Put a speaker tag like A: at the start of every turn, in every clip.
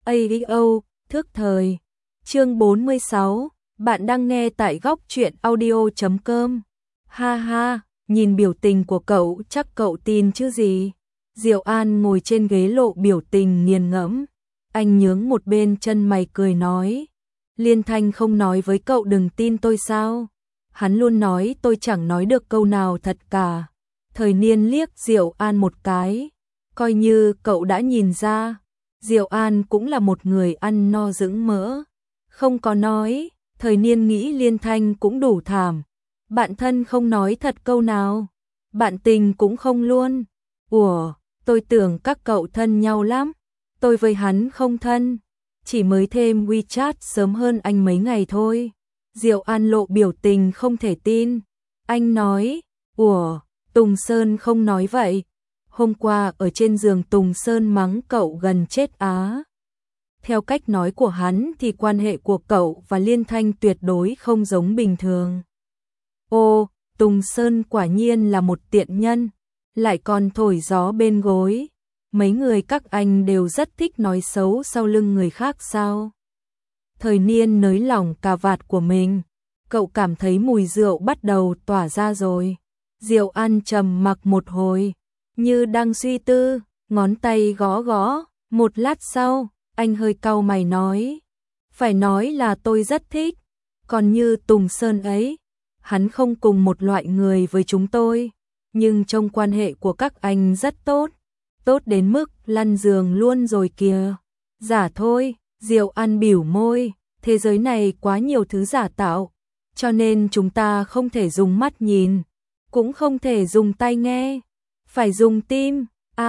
A: AEO, thức thời. Chương 46, bạn đang nghe tại góc truyện audio.com. Ha ha, nhìn biểu tình của cậu chắc cậu tin chứ gì. Diệu An ngồi trên ghế lộ biểu tình nghiền ngẫm. Anh nhướng một bên chân mày cười nói. Liên Thanh không nói với cậu đừng tin tôi sao? Hắn luôn nói tôi chẳng nói được câu nào thật cả. Thời Niên liếc Diệu An một cái. Coi như cậu đã nhìn ra. Diệu An cũng là một người ăn no dưỡng mỡ. Không có nói, Thời Niên nghĩ Liên Thanh cũng đủ thảm. Bạn thân không nói thật câu nào. Bạn tình cũng không luôn. Ủa, tôi tưởng các cậu thân nhau lắm. Tôi với hắn không thân. Chỉ mới thêm WeChat sớm hơn anh mấy ngày thôi. Diệu An lộ biểu tình không thể tin. Anh nói, ủa, Tùng Sơn không nói vậy. Hôm qua ở trên giường Tùng Sơn mắng cậu gần chết á. Theo cách nói của hắn thì quan hệ của cậu và Liên Thanh tuyệt đối không giống bình thường. Ô, Tùng Sơn quả nhiên là một tiện nhân, lại còn thổi gió bên gối. Mấy người các anh đều rất thích nói xấu sau lưng người khác sao? Thời Niên nới lỏng cà vạt của mình, cậu cảm thấy mùi rượu bắt đầu tỏa ra rồi. Diệu An trầm mặc một hồi, như đang suy tư, ngón tay gõ gõ, một lát sau, anh hơi cau mày nói. Phải nói là tôi rất thích, còn như Tùng Sơn ấy, hắn không cùng một loại người với chúng tôi, nhưng trong quan hệ của các anh rất tốt, tốt đến mức lăn giường luôn rồi kìa. Giả thôi, Diệu An bỉu môi, thế giới này quá nhiều thứ giả tạo, cho nên chúng ta không thể dùng mắt nhìn, cũng không thể dùng tai nghe, phải dùng tim.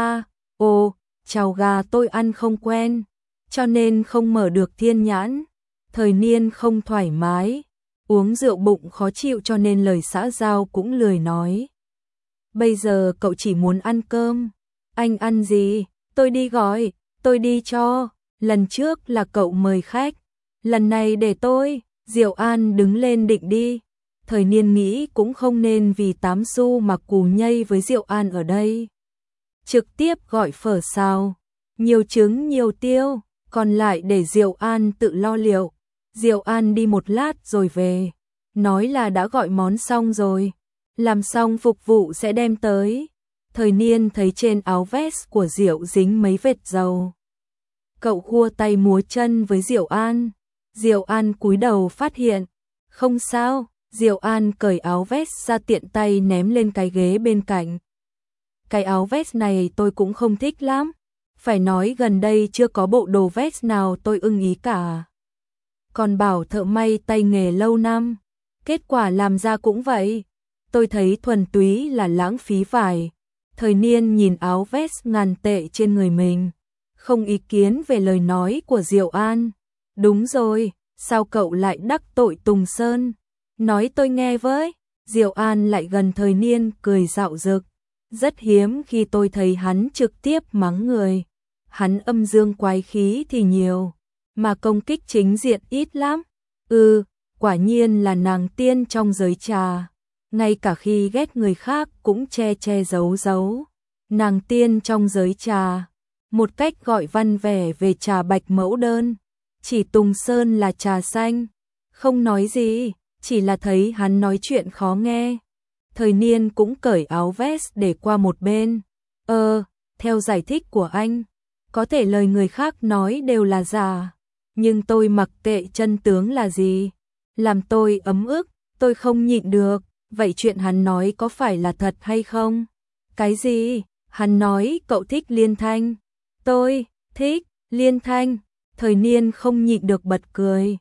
A: Chào gà tôi ăn không quen, cho nên không mở được thiên nhãn. Thời Niên không thoải mái, uống rượu bụng khó chịu cho nên lời xã giao cũng lười nói. Bây giờ cậu chỉ muốn ăn cơm. Anh ăn gì? Tôi đi gọi, tôi đi cho. Lần trước là cậu mời khách, lần này để tôi. Diệu An đứng lên định đi. Thời Niên nghĩ cũng không nên vì 8 xu mà cù nhây với Diệu An ở đây. Trực tiếp gọi phở xào, nhiều trứng nhiều tiêu, còn lại để Diệu An tự lo liệu. Diệu An đi một lát rồi về, nói là đã gọi món xong rồi, làm xong phục vụ sẽ đem tới. Thời Niên thấy trên áo vest của Diệu dính mấy vệt dầu. Cậu khua tay múa chân với Diệu An. Diệu An cúi đầu phát hiện. Không sao, Diệu An cởi áo vest ra tiện tay ném lên cái ghế bên cạnh. Cái áo vest này tôi cũng không thích lắm. Phải nói gần đây chưa có bộ đồ vest nào tôi ưng ý cả. Còn bảo thợ may tay nghề lâu năm, kết quả làm ra cũng vậy. Tôi thấy thuần túy là lãng phí vải. Thời Niên nhìn áo vest ngàn tệ trên người mình, không ý kiến về lời nói của Diệu An. Đúng rồi, sao cậu lại đắc tội Tùng Sơn? Nói tôi nghe với. Diệu An lại gần Thời Niên cười dạo dực. Rất hiếm khi tôi thấy hắn trực tiếp mắng người. Hắn âm dương quái khí thì nhiều, mà công kích chính diện ít lắm. Quả nhiên là nàng tiên trong giới trà. Ngay cả khi ghét người khác cũng che che giấu giấu. Nàng tiên trong giới trà. Một cách gọi văn vẻ về trà bạch mẫu đơn. Chỉ Tùng Sơn là trà xanh. Không nói gì, chỉ là thấy hắn nói chuyện khó nghe. Thời Niên cũng cởi áo vest để qua một bên. Theo giải thích của anh, có thể lời người khác nói đều là giả, nhưng tôi mặc kệ chân tướng là gì. Làm tôi ấm ức, tôi không nhịn được. Vậy chuyện hắn nói có phải là thật hay không? Cái gì? Hắn nói cậu thích Liên Thanh. Tôi thích Liên Thanh. Thời Niên không nhịn được bật cười.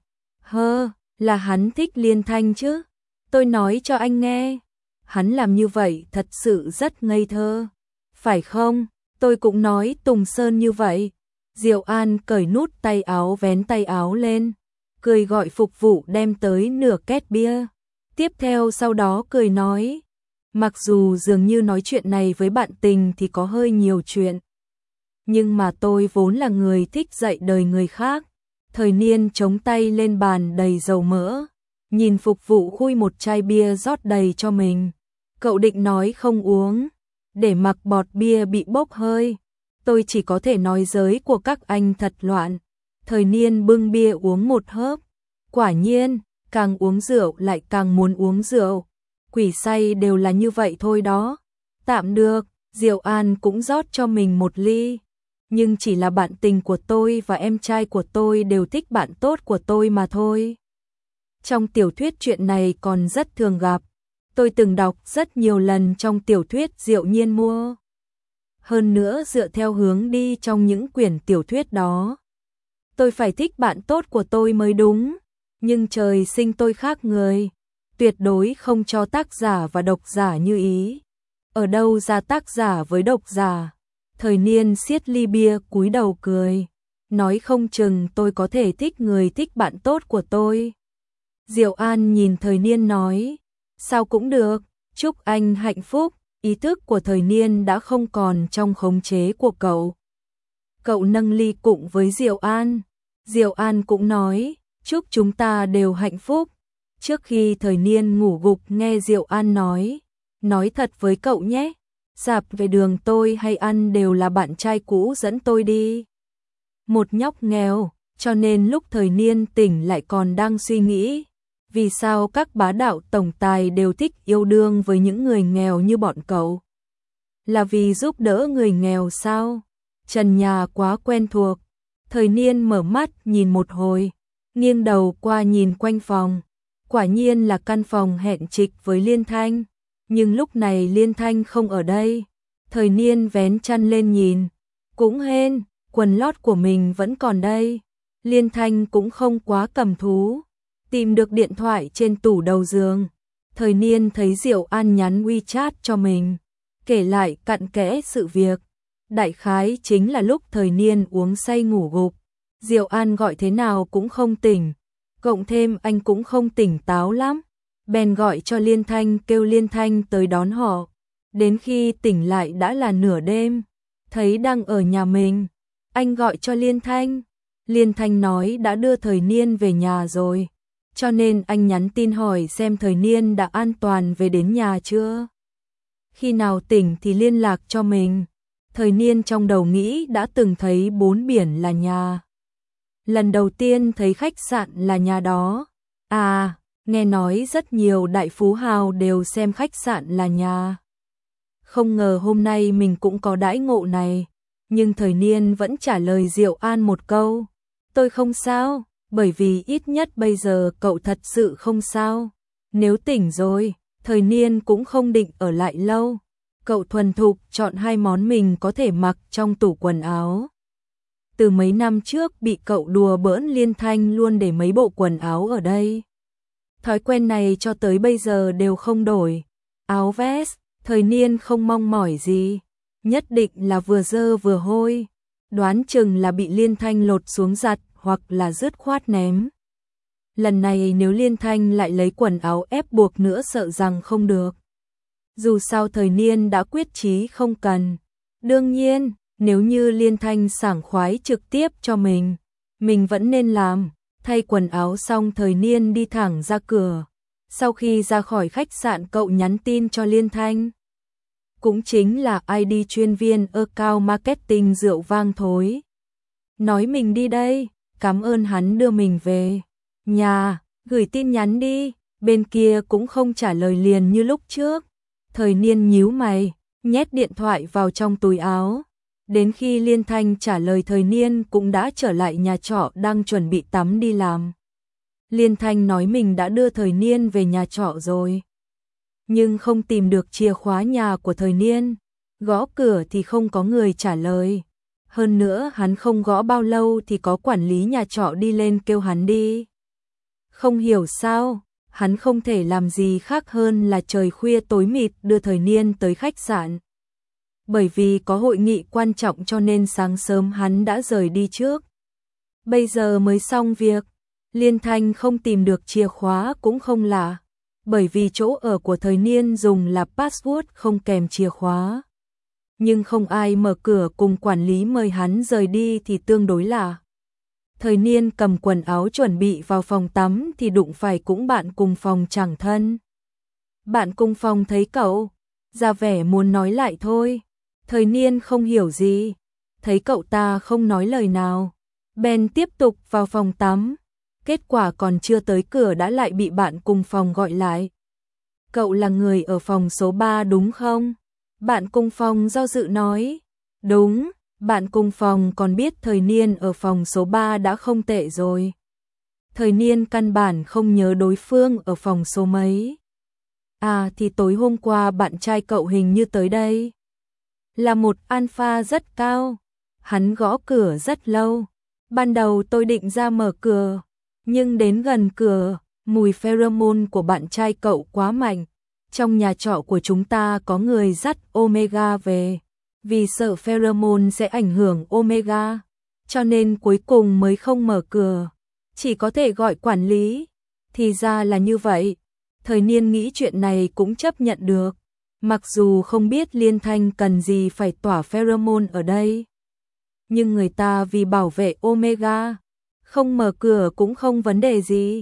A: Là hắn thích Liên Thanh chứ? Tôi nói cho anh nghe. Hắn làm như vậy thật sự rất ngây thơ. Phải không? Tôi cũng nói Tùng Sơn như vậy. Diệu An cởi nút tay áo vén tay áo lên, cười gọi phục vụ đem tới nửa két bia. Tiếp theo sau đó cười nói, mặc dù dường như nói chuyện này với bạn tình thì có hơi nhiều chuyện, nhưng mà tôi vốn là người thích dạy đời người khác. Thời Niên chống tay lên bàn đầy dầu mỡ, nhìn phục vụ khui một chai bia rót đầy cho mình. Cậu định nói không uống, để mặc bọt bia bị bốc hơi. Tôi chỉ có thể nói giới của các anh thật loạn. Thời Niên bưng bia uống một hớp. Quả nhiên, càng uống rượu lại càng muốn uống rượu. Quỷ say đều là như vậy thôi đó. Tạm được, Diệu An cũng rót cho mình một ly. Nhưng chỉ là bạn tình của tôi và em trai của tôi đều thích bạn tốt của tôi mà thôi. Trong tiểu thuyết chuyện này còn rất thường gặp. Tôi từng đọc rất nhiều lần trong tiểu thuyết Diệu Nhiên mua. Hơn nữa dựa theo hướng đi trong những quyển tiểu thuyết đó. Tôi phải thích bạn tốt của tôi mới đúng. Nhưng trời sinh tôi khác người. Tuyệt đối không cho tác giả và độc giả như ý. Ở đâu ra tác giả với độc giả? Thời Niên siết ly bia cúi đầu cười. Nói không chừng tôi có thể thích người thích bạn tốt của tôi. Diệu An nhìn Thời Niên nói. Sao cũng được, chúc anh hạnh phúc. Ý thức của Thời Niên đã không còn trong khống chế của cậu. Cậu nâng ly cụng với Diệu An. Diệu An cũng nói, chúc chúng ta đều hạnh phúc. Trước khi Thời Niên ngủ gục nghe Diệu An nói thật với cậu nhé, dạp về đường tôi hay ăn đều là bạn trai cũ dẫn tôi đi. Một nhóc nghèo, cho nên lúc Thời Niên tỉnh lại còn đang suy nghĩ, vì sao các bá đạo tổng tài đều thích yêu đương với những người nghèo như bọn cậu? Là vì giúp đỡ người nghèo sao? Trần nhà quá quen thuộc. Thời Niên mở mắt nhìn một hồi, nghiêng đầu qua nhìn quanh phòng. Quả nhiên là căn phòng hẹn trịch với Liên Thanh. Nhưng lúc này Liên Thanh không ở đây. Thời Niên vén chăn lên nhìn. Cũng hên, quần lót của mình vẫn còn đây. Liên Thanh cũng không quá cầm thú. Tìm được điện thoại trên tủ đầu giường. Thời Niên thấy Diệu An nhắn WeChat cho mình. Kể lại cặn kẽ sự việc. Đại khái chính là lúc Thời Niên uống say ngủ gục. Diệu An gọi thế nào cũng không tỉnh. Cộng thêm anh cũng không tỉnh táo lắm. Bèn gọi cho Liên Thanh kêu Liên Thanh tới đón họ. Đến khi tỉnh lại đã là nửa đêm. Thấy đang ở nhà mình. Anh gọi cho Liên Thanh. Liên Thanh nói đã đưa Thời Niên về nhà rồi. Cho nên anh nhắn tin hỏi xem Thời Niên đã an toàn về đến nhà chưa. Khi nào tỉnh thì liên lạc cho mình. Thời Niên trong đầu nghĩ đã từng thấy 4 biển là nhà. Lần đầu tiên thấy khách sạn là nhà đó. À, nghe nói rất nhiều đại phú hào đều xem khách sạn là nhà. Không ngờ hôm nay mình cũng có đãi ngộ này. Nhưng Thời Niên vẫn trả lời Diệu An một câu. Tôi không sao, bởi vì ít nhất bây giờ cậu thật sự không sao. Nếu tỉnh rồi, Thời Niên cũng không định ở lại lâu. Cậu thuần thục chọn 2 món mình có thể mặc trong tủ quần áo. Từ mấy năm trước bị cậu đùa bỡn Liên Thanh luôn để mấy bộ quần áo ở đây. Thói quen này cho tới bây giờ đều không đổi. Áo vest, Thời Niên không mong mỏi gì. Nhất định là vừa dơ vừa hôi. Đoán chừng là bị Liên Thanh lột xuống giặt hoặc là dứt khoát ném. Lần này nếu Liên Thanh lại lấy quần áo ép buộc nữa sợ rằng không được. Dù sao Thời Niên đã quyết chí không cần. Đương nhiên, nếu như Liên Thanh sảng khoái trực tiếp cho mình vẫn nên làm. Thay quần áo xong Thời Niên đi thẳng ra cửa. Sau khi ra khỏi khách sạn cậu nhắn tin cho Liên Thanh. Cũng chính là ID chuyên viên account marketing rượu vang thối. Nói mình đi đây, cảm ơn hắn đưa mình về nhà, gửi tin nhắn đi. Bên kia cũng không trả lời liền như lúc trước. Thời Niên nhíu mày, nhét điện thoại vào trong túi áo. Đến khi Liên Thanh trả lời Thời Niên cũng đã trở lại nhà trọ đang chuẩn bị tắm đi làm. Liên Thanh nói mình đã đưa Thời Niên về nhà trọ rồi. Nhưng không tìm được chìa khóa nhà của Thời Niên. Gõ cửa thì không có người trả lời. Hơn nữa hắn không gõ bao lâu thì có quản lý nhà trọ đi lên kêu hắn đi. Không hiểu sao, hắn không thể làm gì khác hơn là trời khuya tối mịt đưa Thời Niên tới khách sạn. Bởi vì có hội nghị quan trọng cho nên sáng sớm hắn đã rời đi trước. Bây giờ mới xong việc, Liên Thanh không tìm được chìa khóa cũng không lạ. Bởi vì chỗ ở của Thời Niên dùng là password không kèm chìa khóa. Nhưng không ai mở cửa cùng quản lý mời hắn rời đi thì tương đối lạ. Thời Niên cầm quần áo chuẩn bị vào phòng tắm thì đụng phải cũng bạn cùng phòng chẳng thân. Bạn cùng phòng thấy cậu, ra vẻ muốn nói lại thôi. Thời Niên không hiểu gì, thấy cậu ta không nói lời nào, Ben tiếp tục vào phòng tắm. Kết quả còn chưa tới cửa đã lại bị bạn cùng phòng gọi lại. Cậu là người ở phòng số 3 đúng không? Bạn cùng phòng do dự nói. Đúng, bạn cùng phòng còn biết Thời Niên ở phòng số 3 đã không tệ rồi. Thời Niên căn bản không nhớ đối phương ở phòng số mấy. À thì tối hôm qua bạn trai cậu hình như tới đây. Là một alpha rất cao. Hắn gõ cửa rất lâu. Ban đầu tôi định ra mở cửa, nhưng đến gần cửa, mùi pheromone của bạn trai cậu quá mạnh. Trong nhà trọ của chúng ta có người dắt Omega về, vì sợ pheromone sẽ ảnh hưởng Omega, cho nên cuối cùng mới không mở cửa, chỉ có thể gọi quản lý. Thì ra là như vậy. Thời Niên nghĩ chuyện này cũng chấp nhận được, mặc dù không biết Liên Thanh cần gì phải tỏa pheromone ở đây. Nhưng người ta vì bảo vệ Omega, không mở cửa cũng không vấn đề gì.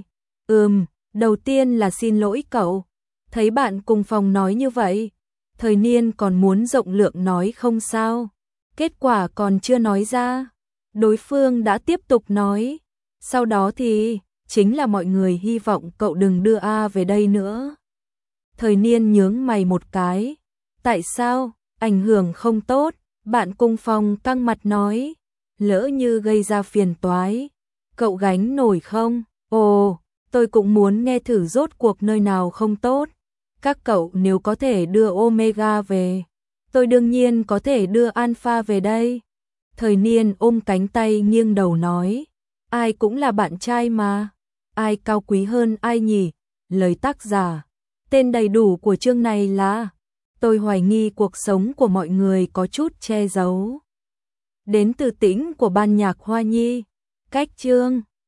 A: Đầu tiên là xin lỗi cậu. Thấy bạn cùng phòng nói như vậy, Thời Niên còn muốn rộng lượng nói không sao. Kết quả còn chưa nói ra, đối phương đã tiếp tục nói. Sau đó thì, chính là mọi người hy vọng cậu đừng đưa A về đây nữa. Thời Niên nhướng mày một cái. Tại sao? Ảnh hưởng không tốt. Bạn cùng phòng căng mặt nói. Lỡ như gây ra phiền toái, cậu gánh nổi không? Ồ, tôi cũng muốn nghe thử rốt cuộc nơi nào không tốt. Các cậu nếu có thể đưa Omega về, tôi đương nhiên có thể đưa Alpha về đây. Thời Niên ôm cánh tay nghiêng đầu nói. Ai cũng là bạn trai mà. Ai cao quý hơn ai nhỉ? Lời tác giả. Tên đầy đủ của chương này là Tôi hoài nghi cuộc sống của mọi người có chút che giấu. Đến từ Tĩnh của ban nhạc Hoa Nhi. Cách chương